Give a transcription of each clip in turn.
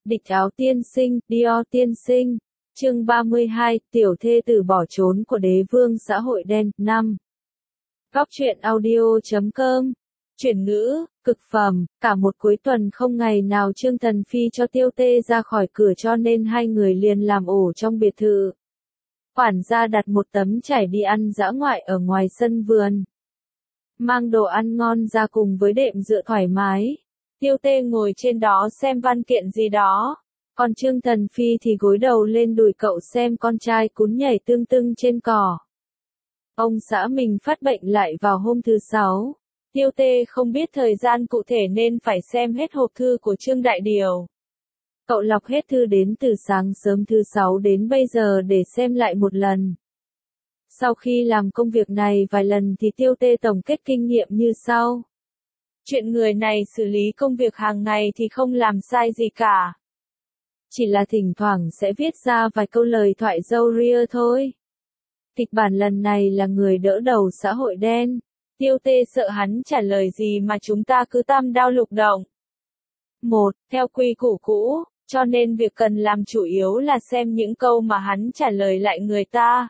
Địch áo tiên sinh, Dior tiên sinh. Chương 32, tiểu thê tử bỏ trốn của đế vương xã hội đen, 5. Góc truyện audio.com. Chuyển ngữ, cực phẩm, cả một cuối tuần không ngày nào Trương Thần Phi cho Tiêu Tê ra khỏi cửa cho nên hai người liền làm ổ trong biệt thự. Quản gia đặt một tấm trải đi ăn dã ngoại ở ngoài sân vườn. Mang đồ ăn ngon ra cùng với đệm dựa thoải mái. Tiêu Tê ngồi trên đó xem văn kiện gì đó. Còn Trương Thần Phi thì gối đầu lên đùi cậu xem con trai cún nhảy tưng tưng trên cỏ. Ông xã mình phát bệnh lại vào hôm thứ 6. Tiêu Tê không biết thời gian cụ thể nên phải xem hết hộp thư của Trương Đại Điều. Cậu lọc hết thư đến từ sáng sớm thứ 6 đến bây giờ để xem lại một lần. Sau khi làm công việc này vài lần thì Tiêu Tê tổng kết kinh nghiệm như sau. Chuyện người này xử lý công việc hàng ngày thì không làm sai gì cả. Chỉ là thỉnh thoảng sẽ viết ra vài câu lời thoại râu ria thôi. Kịch bản lần này là người đỡ đầu xã hội đen. Tiêu Tê sợ hắn trả lời gì mà chúng ta cứ tam đao lục động. 1. Theo quy củ cũ, cho nên việc cần làm chủ yếu là xem những câu mà hắn trả lời lại người ta.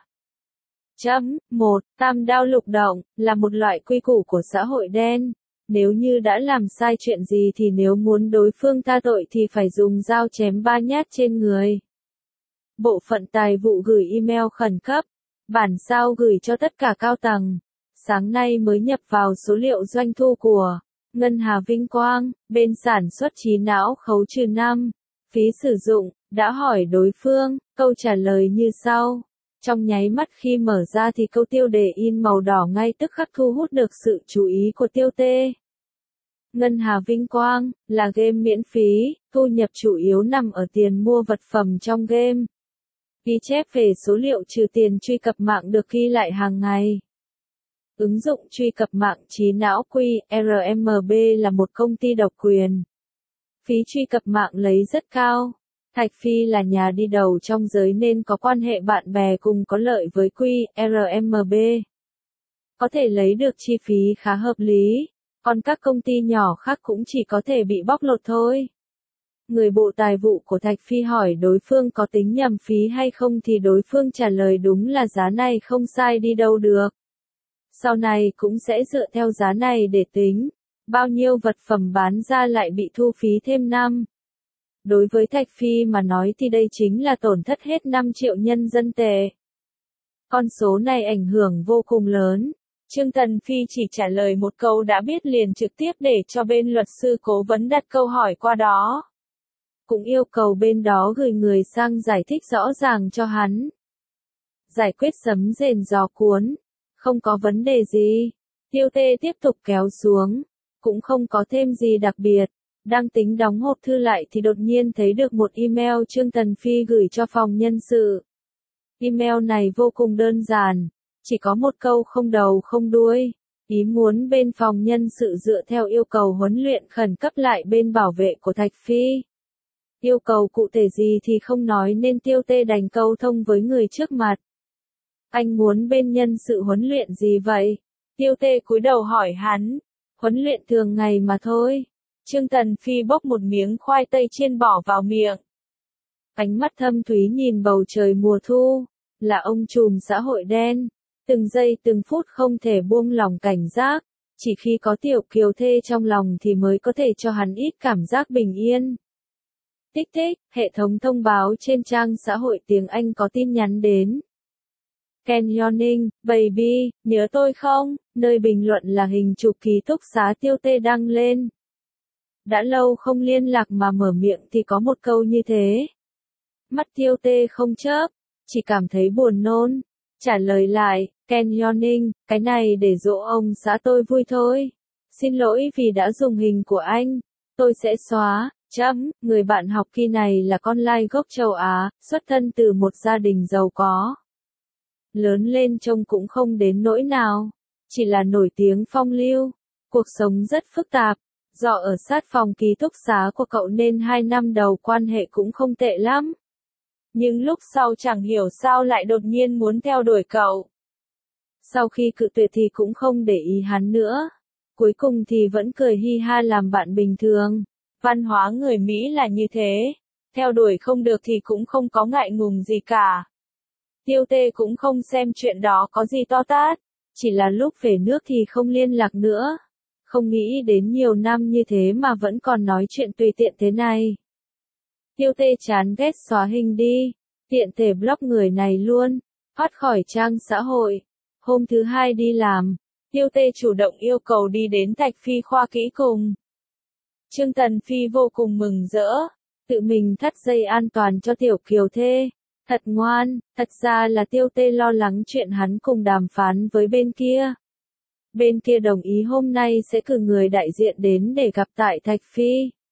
1. Tam đao lục động, là một loại quy củ của xã hội đen. Nếu như đã làm sai chuyện gì thì nếu muốn đối phương tha tội thì phải dùng dao chém 3 nhát trên người. Bộ phận tài vụ gửi email khẩn cấp. Bản sao gửi cho tất cả cao tầng. Sáng nay mới nhập vào số liệu doanh thu của Ngân Hà Vinh Quang, bên sản xuất trí não khấu trừ 5. Phí sử dụng, đã hỏi đối phương, câu trả lời như sau. Trong nháy mắt khi mở ra thì câu tiêu đề in màu đỏ ngay tức khắc thu hút được sự chú ý của Tiêu Tê. Ngân Hà Vinh Quang, là game miễn phí, thu nhập chủ yếu nằm ở tiền mua vật phẩm trong game. Ghi chép về số liệu trừ tiền truy cập mạng được ghi lại hàng ngày. Ứng dụng truy cập mạng trí não QRMB là một công ty độc quyền. Phí truy cập mạng lấy rất cao. Thạch Phi là nhà đi đầu trong giới nên có quan hệ bạn bè cùng có lợi với QRMB. Có thể lấy được chi phí khá hợp lý, còn các công ty nhỏ khác cũng chỉ có thể bị bóc lột thôi. Người bộ tài vụ của Thạch Phi hỏi đối phương có tính nhầm phí hay không thì đối phương trả lời đúng là giá này không sai đi đâu được. Sau này cũng sẽ dựa theo giá này để tính, bao nhiêu vật phẩm bán ra lại bị thu phí thêm năm. Đối với Thạch Phi mà nói thì đây chính là tổn thất hết 5 triệu nhân dân tệ. Con số này ảnh hưởng vô cùng lớn. Trương Thần Phi chỉ trả lời một câu đã biết liền trực tiếp để cho bên luật sư cố vấn đặt câu hỏi qua đó. Cũng yêu cầu bên đó gửi người sang giải thích rõ ràng cho hắn. Giải quyết sấm rền gió cuốn. Không có vấn đề gì. Tiêu Tê tiếp tục kéo xuống. Cũng không có thêm gì đặc biệt. Đang tính đóng hộp thư lại thì đột nhiên thấy được một email Trương Thần Phi gửi cho phòng nhân sự. Email này vô cùng đơn giản. Chỉ có một câu không đầu không đuôi. Ý muốn bên phòng nhân sự dựa theo yêu cầu huấn luyện khẩn cấp lại bên bảo vệ của Thạch Phi. Yêu cầu cụ thể gì thì không nói nên Tiêu Tê đành câu thông với người trước mặt. Anh muốn bên nhân sự huấn luyện gì vậy? Tiêu Tê cúi đầu hỏi hắn. Huấn luyện thường ngày mà thôi. Trương Thần Phi bốc một miếng khoai tây chiên bỏ vào miệng. Ánh mắt thâm thúy nhìn bầu trời mùa thu. Là ông trùm xã hội đen. Từng giây từng phút không thể buông lòng cảnh giác. Chỉ khi có tiểu kiều thê trong lòng thì mới có thể cho hắn ít cảm giác bình yên. Tích tích, hệ thống thông báo trên trang xã hội tiếng Anh có tin nhắn đến. Ken Yoning, baby, nhớ tôi không? Nơi bình luận là hình chụp ký túc xá Tiêu Tê đăng lên. Đã lâu không liên lạc mà mở miệng thì có một câu như thế. Mắt Tiêu Tê không chớp, chỉ cảm thấy buồn nôn. Trả lời lại, Ken Yoning, cái này để dỗ ông xã tôi vui thôi. Xin lỗi vì đã dùng hình của anh. Tôi sẽ xóa. Người bạn học kỳ này là con lai gốc châu Á, xuất thân từ một gia đình giàu có. Lớn lên trông cũng không đến nỗi nào. Chỉ là nổi tiếng phong lưu. Cuộc sống rất phức tạp. Do ở sát phòng ký túc xá của cậu nên 2 năm đầu quan hệ cũng không tệ lắm. Nhưng lúc sau chẳng hiểu sao lại đột nhiên muốn theo đuổi cậu. Sau khi cự tuyệt thì cũng không để ý hắn nữa. Cuối cùng thì vẫn cười hi ha làm bạn bình thường. Văn hóa người Mỹ là như thế. theo đuổi không được thì cũng không có ngại ngùng gì cả. Tiêu Tê cũng không xem chuyện đó có gì to tát, chỉ là lúc về nước thì không liên lạc nữa. Không nghĩ đến nhiều năm như thế mà vẫn còn nói chuyện tùy tiện thế này. Tiêu Tê chán ghét xóa hình đi, tiện thể block người này luôn, thoát khỏi trang xã hội. Hôm thứ hai đi làm, Tiêu Tê chủ động yêu cầu đi đến Thạch Phi khoa kỹ cùng. Trương Tần Phi vô cùng mừng rỡ, tự mình thắt dây an toàn cho Tiểu Kiều Thê. Thật ngoan, thật ra là Tiêu Tê lo lắng chuyện hắn cùng đàm phán với bên kia. Bên kia đồng ý hôm nay sẽ cử người đại diện đến để gặp tại Thạch Phi.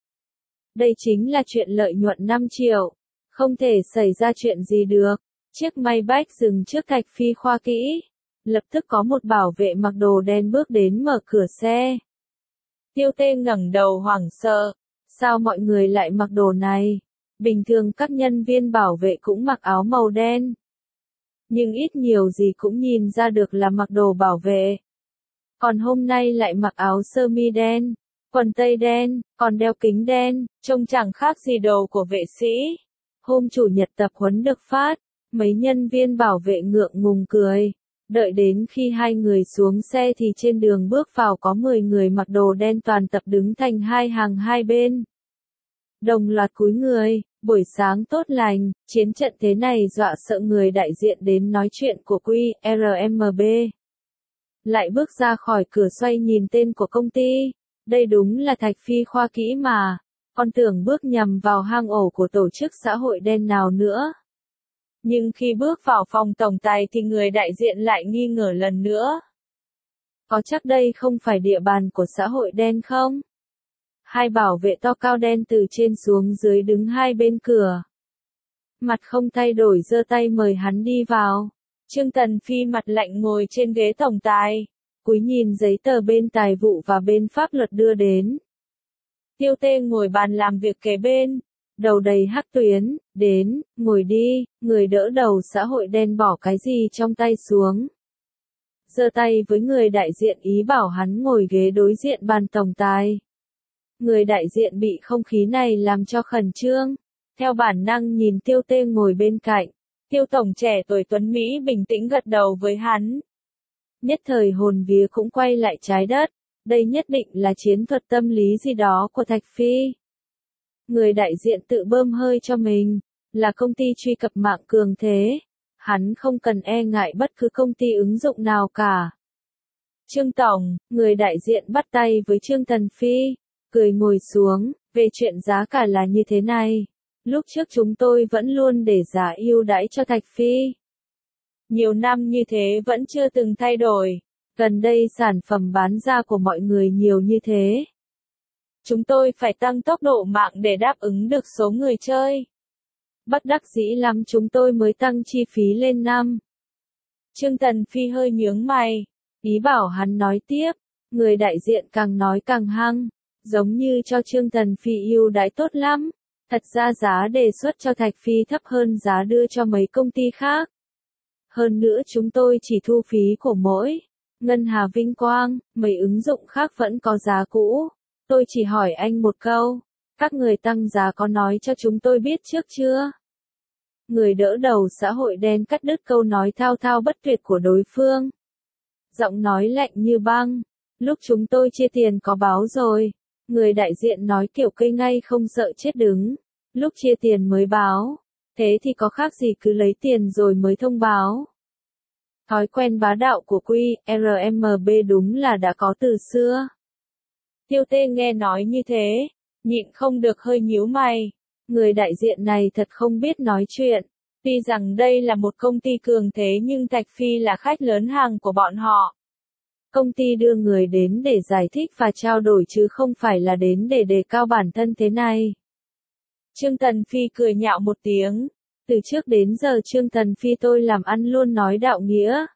Đây chính là chuyện lợi nhuận 5 triệu. Không thể xảy ra chuyện gì được. Chiếc Maybach dừng trước Thạch Phi khoa kỹ. Lập tức có một bảo vệ mặc đồ đen bước đến mở cửa xe. Tiêu Tê ngẩng đầu hoảng sợ. Sao mọi người lại mặc đồ này? Bình thường các nhân viên bảo vệ cũng mặc áo màu đen. Nhưng ít nhiều gì cũng nhìn ra được là mặc đồ bảo vệ. Còn hôm nay lại mặc áo sơ mi đen, quần tây đen, còn đeo kính đen, trông chẳng khác gì đồ của vệ sĩ. Hôm chủ nhật tập huấn được phát, mấy nhân viên bảo vệ ngượng ngùng cười. Đợi đến khi hai người xuống xe thì trên đường bước vào có 10 người mặc đồ đen toàn tập đứng thành hai hàng hai bên. Đồng loạt cúi người, buổi sáng tốt lành, chiến trận thế này dọa sợ người đại diện đến nói chuyện của QRMB. Lại bước ra khỏi cửa xoay nhìn tên của công ty, đây đúng là Thạch Phi khoa kỹ mà, con tưởng bước nhầm vào hang ổ của tổ chức xã hội đen nào nữa. Nhưng khi bước vào phòng tổng tài thì người đại diện lại nghi ngờ lần nữa. Có chắc đây không phải địa bàn của xã hội đen không? Hai bảo vệ to cao đen từ trên xuống dưới đứng hai bên cửa. Mặt không thay đổi giơ tay mời hắn đi vào. Trương Tần Phi mặt lạnh ngồi trên ghế tổng tài, cúi nhìn giấy tờ bên tài vụ và bên pháp luật đưa đến. Tiêu Tê ngồi bàn làm việc kế bên, đầu đầy hắc tuyến, đến, ngồi đi, người đỡ đầu xã hội đen bỏ cái gì trong tay xuống. Giơ tay với người đại diện ý bảo hắn ngồi ghế đối diện bàn tổng tài. Người đại diện bị không khí này làm cho khẩn trương, theo bản năng nhìn Tiêu Tê ngồi bên cạnh. Tiêu tổng trẻ tuổi tuấn Mỹ bình tĩnh gật đầu với hắn. Nhất thời hồn vía cũng quay lại trái đất, đây nhất định là chiến thuật tâm lý gì đó của Thạch Phi. Người đại diện tự bơm hơi cho mình, là công ty truy cập mạng cường thế. Hắn không cần e ngại bất cứ công ty ứng dụng nào cả. Trương Tổng, người đại diện bắt tay với Trương Tần Phi, cười ngồi xuống, về chuyện giá cả là như thế này. Lúc trước chúng tôi vẫn luôn để giá ưu đãi cho Thạch Phi. Nhiều năm như thế vẫn chưa từng thay đổi. Gần đây sản phẩm bán ra của mọi người nhiều như thế. Chúng tôi phải tăng tốc độ mạng để đáp ứng được số người chơi. Bất đắc dĩ lắm chúng tôi mới tăng chi phí lên năm. Trương Tần Phi hơi nhướng mày, ý bảo hắn nói tiếp. Người đại diện càng nói càng hăng, giống như cho Trương Tần Phi ưu đãi tốt lắm. Thật ra giá đề xuất cho Thạch Phi thấp hơn giá đưa cho mấy công ty khác. Hơn nữa chúng tôi chỉ thu phí của mỗi Ngân Hà Vinh Quang, mấy ứng dụng khác vẫn có giá cũ. Tôi chỉ hỏi anh một câu, các người tăng giá có nói cho chúng tôi biết trước chưa? Người đỡ đầu xã hội đen cắt đứt câu nói thao thao bất tuyệt của đối phương. Giọng nói lạnh như băng, lúc chúng tôi chia tiền có báo rồi. Người đại diện nói kiểu cây ngay không sợ chết đứng. Lúc chia tiền mới báo. Thế thì có khác gì cứ lấy tiền rồi mới thông báo. Thói quen bá đạo của QRMB đúng là đã có từ xưa. Tiêu Tê nghe nói như thế, nhịn không được hơi nhíu mày. Người đại diện này thật không biết nói chuyện. Tuy rằng đây là một công ty cường thế nhưng Thạch Phi là khách lớn hàng của bọn họ. Công ty đưa người đến để giải thích và trao đổi chứ không phải là đến để đề cao bản thân thế này. Trương Tần Phi cười nhạo một tiếng. Từ trước đến giờ Trương Tần Phi tôi làm ăn luôn nói đạo nghĩa.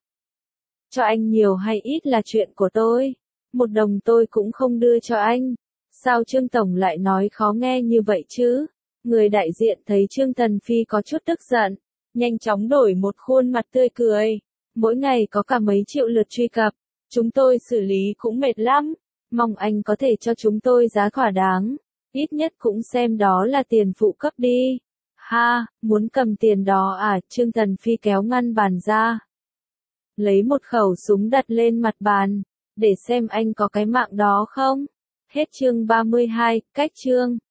Cho anh nhiều hay ít là chuyện của tôi. Một đồng tôi cũng không đưa cho anh. Sao Trương Tổng lại nói khó nghe như vậy chứ? Người đại diện thấy Trương Tần Phi có chút tức giận. Nhanh chóng đổi một khuôn mặt tươi cười. Mỗi ngày có cả mấy triệu lượt truy cập. Chúng tôi xử lý cũng mệt lắm. Mong anh có thể cho chúng tôi giá thỏa đáng. Ít nhất cũng xem đó là tiền phụ cấp đi. Ha, muốn cầm tiền đó à? Trương Thần Phi kéo ngăn bàn ra. Lấy một khẩu súng đặt lên mặt bàn. Để xem anh có cái mạng đó không? Hết chương 32, cách chương.